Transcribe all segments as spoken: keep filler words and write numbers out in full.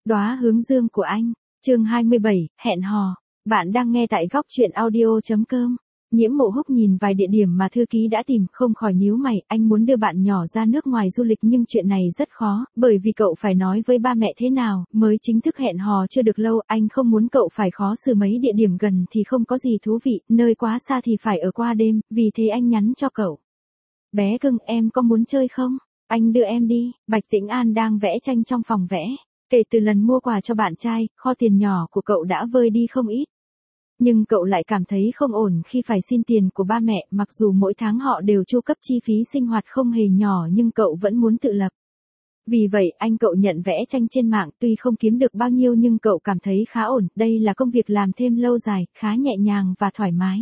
Đóa hướng dương của anh, chương hai mươi bảy, hẹn hò. Bạn đang nghe tại góc truyện audio chấm com. Nhiễm Mộ Húc nhìn vài địa điểm mà thư ký đã tìm, không khỏi nhíu mày, anh muốn đưa bạn nhỏ ra nước ngoài du lịch nhưng chuyện này rất khó, bởi vì cậu phải nói với ba mẹ thế nào, mới chính thức hẹn hò chưa được lâu, anh không muốn cậu phải khó xử, mấy địa điểm gần thì không có gì thú vị, nơi quá xa thì phải ở qua đêm, vì thế anh nhắn cho cậu. Bé cưng, em có muốn chơi không? Anh đưa em đi. Bạch Tĩnh An đang vẽ tranh trong phòng vẽ. Kể từ lần mua quà cho bạn trai, kho tiền nhỏ của cậu đã vơi đi không ít. Nhưng cậu lại cảm thấy không ổn khi phải xin tiền của ba mẹ, mặc dù mỗi tháng họ đều chu cấp chi phí sinh hoạt không hề nhỏ nhưng cậu vẫn muốn tự lập. Vì vậy anh cậu nhận vẽ tranh trên mạng, tuy không kiếm được bao nhiêu nhưng cậu cảm thấy khá ổn, đây là công việc làm thêm lâu dài, khá nhẹ nhàng và thoải mái.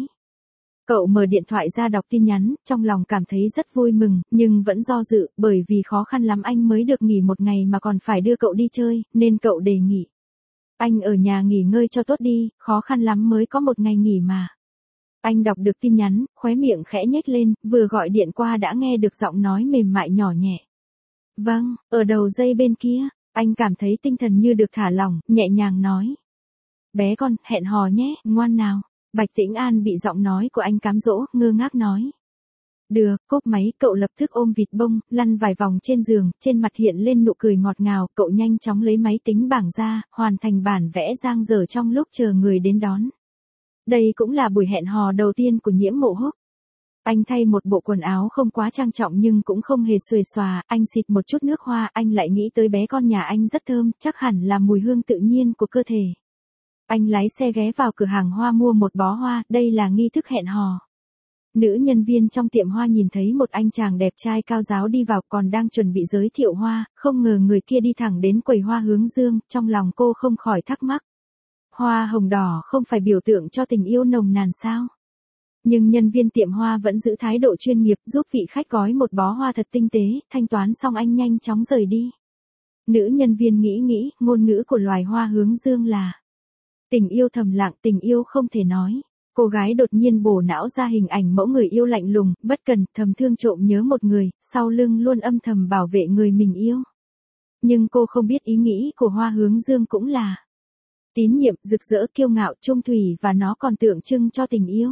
Cậu mở điện thoại ra đọc tin nhắn, trong lòng cảm thấy rất vui mừng, nhưng vẫn do dự, bởi vì khó khăn lắm anh mới được nghỉ một ngày mà còn phải đưa cậu đi chơi, nên cậu đề nghị. Anh ở nhà nghỉ ngơi cho tốt đi, khó khăn lắm mới có một ngày nghỉ mà. Anh đọc được tin nhắn, khóe miệng khẽ nhếch lên, vừa gọi điện qua đã nghe được giọng nói mềm mại nhỏ nhẹ. Vâng, ở đầu dây bên kia, anh cảm thấy tinh thần như được thả lỏng, nhẹ nhàng nói. Bé con, hẹn hò nhé, ngoan nào. Bạch Tĩnh An bị giọng nói của anh cám dỗ, ngơ ngác nói. Được, cốp máy, cậu lập tức ôm vịt bông, lăn vài vòng trên giường, trên mặt hiện lên nụ cười ngọt ngào, cậu nhanh chóng lấy máy tính bảng ra, hoàn thành bản vẽ dang dở trong lúc chờ người đến đón. Đây cũng là buổi hẹn hò đầu tiên của Nhiễm Mộ Húc. Anh thay một bộ quần áo không quá trang trọng nhưng cũng không hề xuề xòa, anh xịt một chút nước hoa, anh lại nghĩ tới bé con nhà anh rất thơm, chắc hẳn là mùi hương tự nhiên của cơ thể. Anh lái xe ghé vào cửa hàng hoa mua một bó hoa, đây là nghi thức hẹn hò. Nữ nhân viên trong tiệm hoa nhìn thấy một anh chàng đẹp trai cao ráo đi vào còn đang chuẩn bị giới thiệu hoa, không ngờ người kia đi thẳng đến quầy hoa hướng dương, trong lòng cô không khỏi thắc mắc. Hoa hồng đỏ không phải biểu tượng cho tình yêu nồng nàn sao? Nhưng nhân viên tiệm hoa vẫn giữ thái độ chuyên nghiệp giúp vị khách gói một bó hoa thật tinh tế, thanh toán xong anh nhanh chóng rời đi. Nữ nhân viên nghĩ nghĩ, ngôn ngữ của loài hoa hướng dương là tình yêu thầm lặng, tình yêu không thể nói. Cô gái đột nhiên bổ não ra hình ảnh mẫu người yêu lạnh lùng, bất cần, thầm thương trộm nhớ một người, sau lưng luôn âm thầm bảo vệ người mình yêu. Nhưng cô không biết ý nghĩ của hoa hướng dương cũng là tín nhiệm, rực rỡ, kiêu ngạo, trung thủy và nó còn tượng trưng cho tình yêu.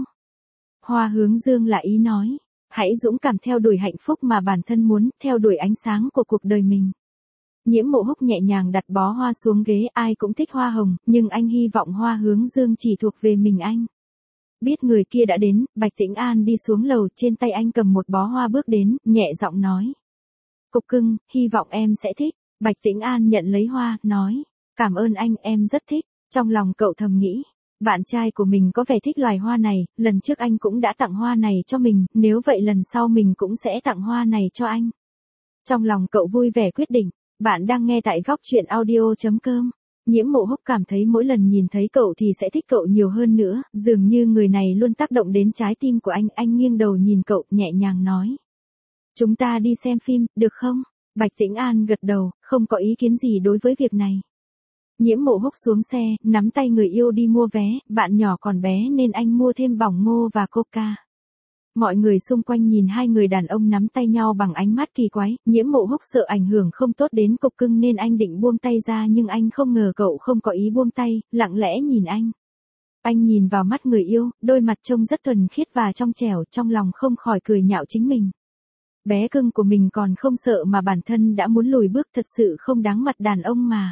Hoa hướng dương là ý nói, hãy dũng cảm theo đuổi hạnh phúc mà bản thân muốn, theo đuổi ánh sáng của cuộc đời mình. Nhiễm Mộ Húc nhẹ nhàng đặt bó hoa xuống ghế, ai cũng thích hoa hồng, nhưng anh hy vọng hoa hướng dương chỉ thuộc về mình anh. Biết người kia đã đến, Bạch Tĩnh An đi xuống lầu, trên tay anh cầm một bó hoa bước đến, nhẹ giọng nói. Cục cưng, hy vọng em sẽ thích. Bạch Tĩnh An nhận lấy hoa, nói. Cảm ơn anh, em rất thích. Trong lòng cậu thầm nghĩ. Bạn trai của mình có vẻ thích loài hoa này, lần trước anh cũng đã tặng hoa này cho mình, nếu vậy lần sau mình cũng sẽ tặng hoa này cho anh. Trong lòng cậu vui vẻ quyết định. Bạn đang nghe tại góc truyện audio chấm com. Nhiễm Mộ Húc cảm thấy mỗi lần nhìn thấy cậu thì sẽ thích cậu nhiều hơn nữa, dường như người này luôn tác động đến trái tim của anh, anh nghiêng đầu nhìn cậu, nhẹ nhàng nói. Chúng ta đi xem phim, được không? Bạch Tĩnh An gật đầu, không có ý kiến gì đối với việc này. Nhiễm Mộ Húc xuống xe, nắm tay người yêu đi mua vé, bạn nhỏ còn bé nên anh mua thêm bỏng ngô và coca. Mọi người xung quanh nhìn hai người đàn ông nắm tay nhau bằng ánh mắt kỳ quái, Nhiễm Mộ Húc sợ ảnh hưởng không tốt đến cục cưng nên anh định buông tay ra nhưng anh không ngờ cậu không có ý buông tay, lặng lẽ nhìn anh. Anh nhìn vào mắt người yêu, đôi mặt trông rất thuần khiết và trong trẻo, trong lòng không khỏi cười nhạo chính mình. Bé cưng của mình còn không sợ mà bản thân đã muốn lùi bước, thật sự không đáng mặt đàn ông mà.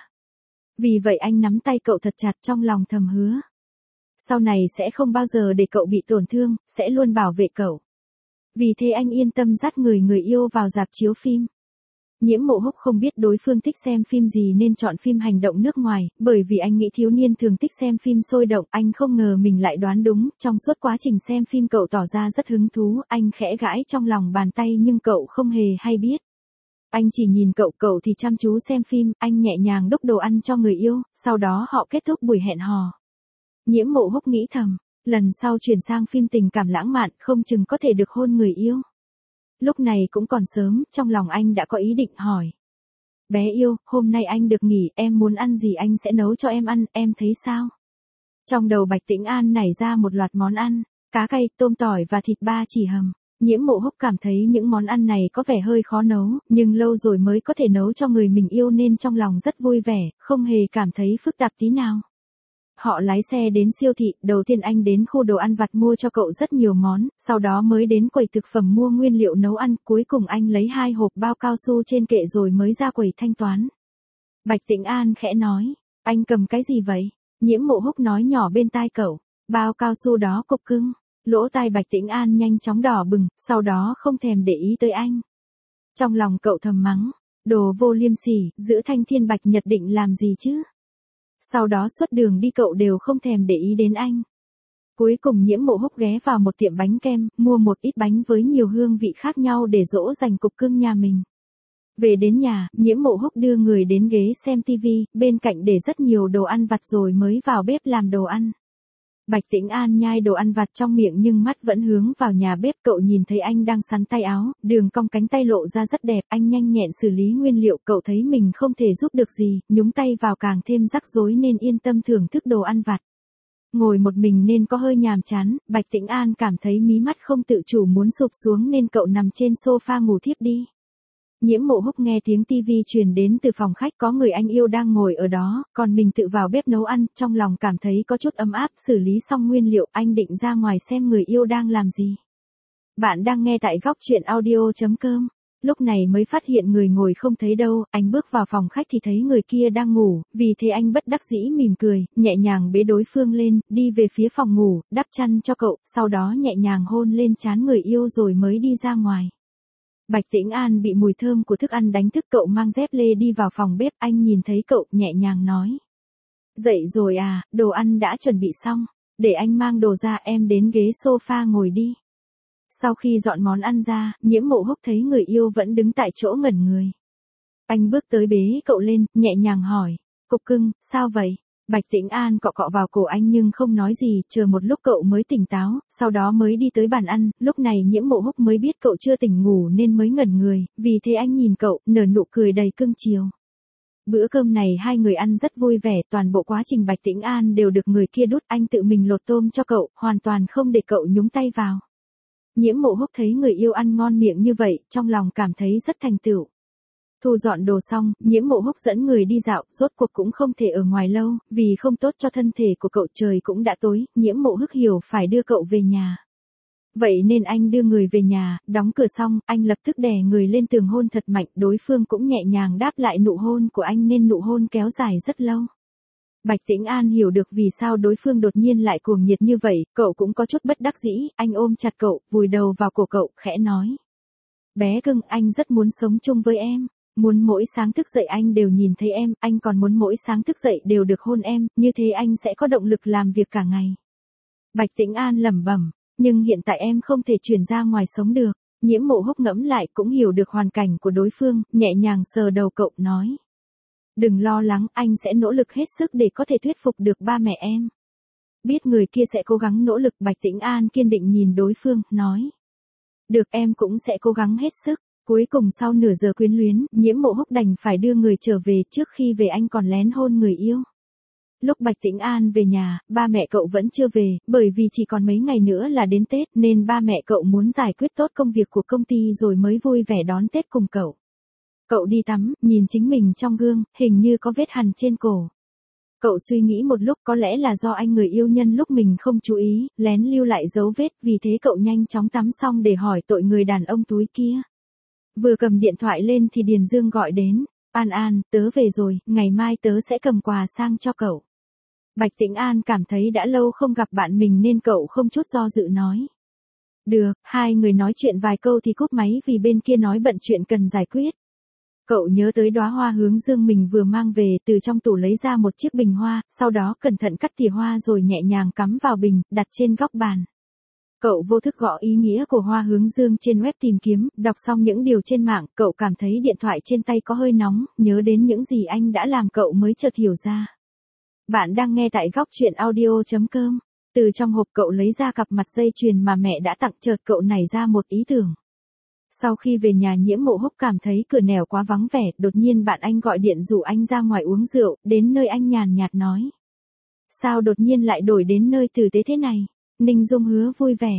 Vì vậy anh nắm tay cậu thật chặt, trong lòng thầm hứa. Sau này sẽ không bao giờ để cậu bị tổn thương, sẽ luôn bảo vệ cậu. Vì thế anh yên tâm dắt người người yêu vào rạp chiếu phim. Nhiễm Mộ Húc không biết đối phương thích xem phim gì nên chọn phim hành động nước ngoài, bởi vì anh nghĩ thiếu niên thường thích xem phim sôi động, anh không ngờ mình lại đoán đúng, trong suốt quá trình xem phim cậu tỏ ra rất hứng thú, anh khẽ gãi trong lòng bàn tay nhưng cậu không hề hay biết. Anh chỉ nhìn cậu, cậu thì chăm chú xem phim, anh nhẹ nhàng đút đồ ăn cho người yêu, sau đó họ kết thúc buổi hẹn hò. Nhiễm Mộ Húc nghĩ thầm, lần sau chuyển sang phim tình cảm lãng mạn, không chừng có thể được hôn người yêu. Lúc này cũng còn sớm, trong lòng anh đã có ý định hỏi. Bé yêu, hôm nay anh được nghỉ, em muốn ăn gì anh sẽ nấu cho em ăn, em thấy sao? Trong đầu Bạch Tĩnh An nảy ra một loạt món ăn, cá cay, tôm tỏi và thịt ba chỉ hầm. Nhiễm Mộ Húc cảm thấy những món ăn này có vẻ hơi khó nấu, nhưng lâu rồi mới có thể nấu cho người mình yêu nên trong lòng rất vui vẻ, không hề cảm thấy phức tạp tí nào. Họ lái xe đến siêu thị, đầu tiên anh đến khu đồ ăn vặt mua cho cậu rất nhiều món, sau đó mới đến quầy thực phẩm mua nguyên liệu nấu ăn, cuối cùng anh lấy hai hộp bao cao su trên kệ rồi mới ra quầy thanh toán. Bạch Tĩnh An khẽ nói, anh cầm cái gì vậy? Nhiễm Mộ Húc nói nhỏ bên tai cậu, bao cao su đó Cục Cưng. Lỗ tai Bạch Tĩnh An nhanh chóng đỏ bừng, sau đó không thèm để ý tới anh. Trong lòng cậu thầm mắng, đồ vô liêm sỉ, giữa Thanh Thiên Bạch Nhật định làm gì chứ? Sau đó suốt đường đi cậu đều không thèm để ý đến anh. Cuối cùng Nhiễm Mộ Húc ghé vào một tiệm bánh kem, mua một ít bánh với nhiều hương vị khác nhau để dỗ dành Cục Cưng nhà mình. Về đến nhà, Nhiễm Mộ Húc đưa người đến ghế xem tivi, bên cạnh để rất nhiều đồ ăn vặt rồi mới vào bếp làm đồ ăn. Bạch Tĩnh An nhai đồ ăn vặt trong miệng nhưng mắt vẫn hướng vào nhà bếp, cậu nhìn thấy anh đang sắn tay áo, đường cong cánh tay lộ ra rất đẹp, anh nhanh nhẹn xử lý nguyên liệu, cậu thấy mình không thể giúp được gì, nhúng tay vào càng thêm rắc rối nên yên tâm thưởng thức đồ ăn vặt. Ngồi một mình nên có hơi nhàm chán, Bạch Tĩnh An cảm thấy mí mắt không tự chủ muốn sụp xuống nên cậu nằm trên sofa ngủ thiếp đi. Nhiễm Mộ Húc nghe tiếng tivi truyền đến từ phòng khách, có người anh yêu đang ngồi ở đó, còn mình tự vào bếp nấu ăn, trong lòng cảm thấy có chút ấm áp, xử lý xong nguyên liệu, anh định ra ngoài xem người yêu đang làm gì. Bạn đang nghe tại góc truyện audio chấm com. Lúc này mới phát hiện người ngồi không thấy đâu, anh bước vào phòng khách thì thấy người kia đang ngủ, vì thế anh bất đắc dĩ mỉm cười, nhẹ nhàng bế đối phương lên, đi về phía phòng ngủ, đắp chăn cho cậu, sau đó nhẹ nhàng hôn lên trán người yêu rồi mới đi ra ngoài. Bạch Tĩnh An bị mùi thơm của thức ăn đánh thức, cậu mang dép lê đi vào phòng bếp, anh nhìn thấy cậu, nhẹ nhàng nói. Dậy rồi à, đồ ăn đã chuẩn bị xong, để anh mang đồ ra, em đến ghế sofa ngồi đi. Sau khi dọn món ăn ra, Nhiễm Mộ Húc thấy người yêu vẫn đứng tại chỗ ngẩn người. Anh bước tới bế cậu lên, nhẹ nhàng hỏi, Cục Cưng, sao vậy? Bạch Tĩnh An cọ cọ vào cổ anh nhưng không nói gì, chờ một lúc cậu mới tỉnh táo, sau đó mới đi tới bàn ăn, lúc này Nhiễm Mộ Húc mới biết cậu chưa tỉnh ngủ nên mới ngẩn người, vì thế anh nhìn cậu, nở nụ cười đầy cưng chiều. Bữa cơm này hai người ăn rất vui vẻ, toàn bộ quá trình Bạch Tĩnh An đều được người kia đút, anh tự mình lột tôm cho cậu, hoàn toàn không để cậu nhúng tay vào. Nhiễm Mộ Húc thấy người yêu ăn ngon miệng như vậy, trong lòng cảm thấy rất thành tựu. Thu dọn đồ xong, Nhiễm Mộ Húc dẫn người đi dạo, rốt cuộc cũng không thể ở ngoài lâu, vì không tốt cho thân thể của cậu, trời cũng đã tối, Nhiễm Mộ Húc hiểu phải đưa cậu về nhà. Vậy nên anh đưa người về nhà, đóng cửa xong, anh lập tức đè người lên tường hôn thật mạnh, đối phương cũng nhẹ nhàng đáp lại nụ hôn của anh nên nụ hôn kéo dài rất lâu. Bạch Tĩnh An hiểu được vì sao đối phương đột nhiên lại cuồng nhiệt như vậy, cậu cũng có chút bất đắc dĩ, anh ôm chặt cậu, vùi đầu vào cổ cậu, khẽ nói. Bé cưng, anh rất muốn sống chung với em. Muốn mỗi sáng thức dậy anh đều nhìn thấy em, anh còn muốn mỗi sáng thức dậy đều được hôn em, như thế anh sẽ có động lực làm việc cả ngày. Bạch Tĩnh An lẩm bẩm, nhưng hiện tại em không thể chuyển ra ngoài sống được. Nhiễm Mộ Húc ngẫm lại cũng hiểu được hoàn cảnh của đối phương, nhẹ nhàng sờ đầu cậu, nói. Đừng lo lắng, anh sẽ nỗ lực hết sức để có thể thuyết phục được ba mẹ em. Biết người kia sẽ cố gắng nỗ lực, Bạch Tĩnh An kiên định nhìn đối phương, nói. Được, em cũng sẽ cố gắng hết sức. Cuối cùng sau nửa giờ quyến luyến, Nhiễm Mộ Húc đành phải đưa người trở về, trước khi về anh còn lén hôn người yêu. Lúc Bạch Tĩnh An về nhà, ba mẹ cậu vẫn chưa về, bởi vì chỉ còn mấy ngày nữa là đến Tết nên ba mẹ cậu muốn giải quyết tốt công việc của công ty rồi mới vui vẻ đón Tết cùng cậu. Cậu đi tắm, nhìn chính mình trong gương, hình như có vết hằn trên cổ. Cậu suy nghĩ một lúc, có lẽ là do anh người yêu nhân lúc mình không chú ý, lén lưu lại dấu vết, vì thế cậu nhanh chóng tắm xong để hỏi tội người đàn ông túi kia. Vừa cầm điện thoại lên thì Điền Dương gọi đến, An An, tớ về rồi, ngày mai tớ sẽ cầm quà sang cho cậu. Bạch Tĩnh An cảm thấy đã lâu không gặp bạn mình nên cậu không chút do dự nói. Được, hai người nói chuyện vài câu thì cúp máy vì bên kia nói bận chuyện cần giải quyết. Cậu nhớ tới đóa hoa hướng dương mình vừa mang về, từ trong tủ lấy ra một chiếc bình hoa, sau đó cẩn thận cắt tỉa hoa rồi nhẹ nhàng cắm vào bình, đặt trên góc bàn. Cậu vô thức gõ ý nghĩa của hoa hướng dương trên web tìm kiếm, đọc xong những điều trên mạng, cậu cảm thấy điện thoại trên tay có hơi nóng, nhớ đến những gì anh đã làm cậu mới chợt hiểu ra. Bạn đang nghe tại góc truyện audio chấm com. Từ trong hộp cậu lấy ra cặp mặt dây chuyền mà mẹ đã tặng, chợt cậu nảy ra một ý tưởng. Sau khi về nhà Nhiễm Mộ Húc cảm thấy cửa nẻo quá vắng vẻ, đột nhiên bạn anh gọi điện rủ anh ra ngoài uống rượu, đến nơi anh nhàn nhạt nói. Sao đột nhiên lại đổi đến nơi tử tế thế này? Ninh Dung Hứa vui vẻ.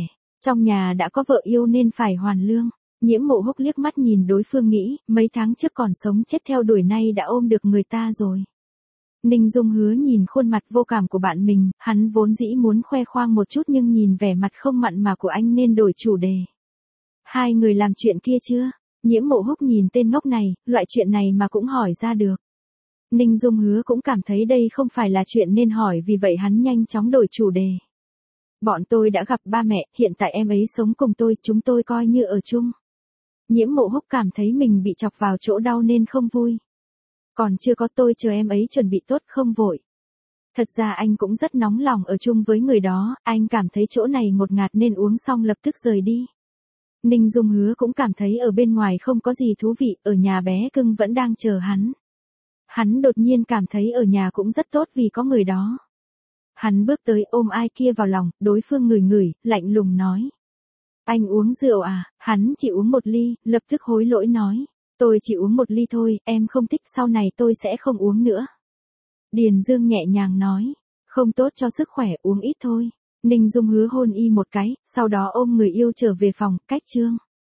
Trong nhà đã có vợ yêu nên phải hoàn lương. Nhiễm Mộ Húc liếc mắt nhìn đối phương nghĩ, mấy tháng trước còn sống chết theo đuổi nay đã ôm được người ta rồi. Ninh Dung Hứa nhìn khuôn mặt vô cảm của bạn mình, hắn vốn dĩ muốn khoe khoang một chút nhưng nhìn vẻ mặt không mặn mà của anh nên đổi chủ đề. Hai người làm chuyện kia chưa? Nhiễm Mộ Húc nhìn tên ngốc này, loại chuyện này mà cũng hỏi ra được. Ninh Dung Hứa cũng cảm thấy đây không phải là chuyện nên hỏi, vì vậy hắn nhanh chóng đổi chủ đề. Bọn tôi đã gặp ba mẹ, hiện tại em ấy sống cùng tôi, chúng tôi coi như ở chung. Nhiễm Mộ Húc cảm thấy mình bị chọc vào chỗ đau nên không vui. Còn chưa có, tôi chờ em ấy chuẩn bị tốt, không vội. Thật ra anh cũng rất nóng lòng ở chung với người đó, anh cảm thấy chỗ này ngột ngạt nên uống xong lập tức rời đi. Ninh Dung Hứa cũng cảm thấy ở bên ngoài không có gì thú vị, ở nhà bé cưng vẫn đang chờ hắn. Hắn đột nhiên cảm thấy ở nhà cũng rất tốt vì có người đó. Hắn bước tới ôm ai kia vào lòng, đối phương ngửi ngửi, lạnh lùng nói. Anh uống rượu à? Hắn chỉ uống một ly, lập tức hối lỗi nói. Tôi chỉ uống một ly thôi, em không thích, sau này tôi sẽ không uống nữa. Điền Dương nhẹ nhàng nói. Không tốt cho sức khỏe, uống ít thôi. Ninh Dung Hứa hôn y một cái, sau đó ôm người yêu trở về phòng, cách chương.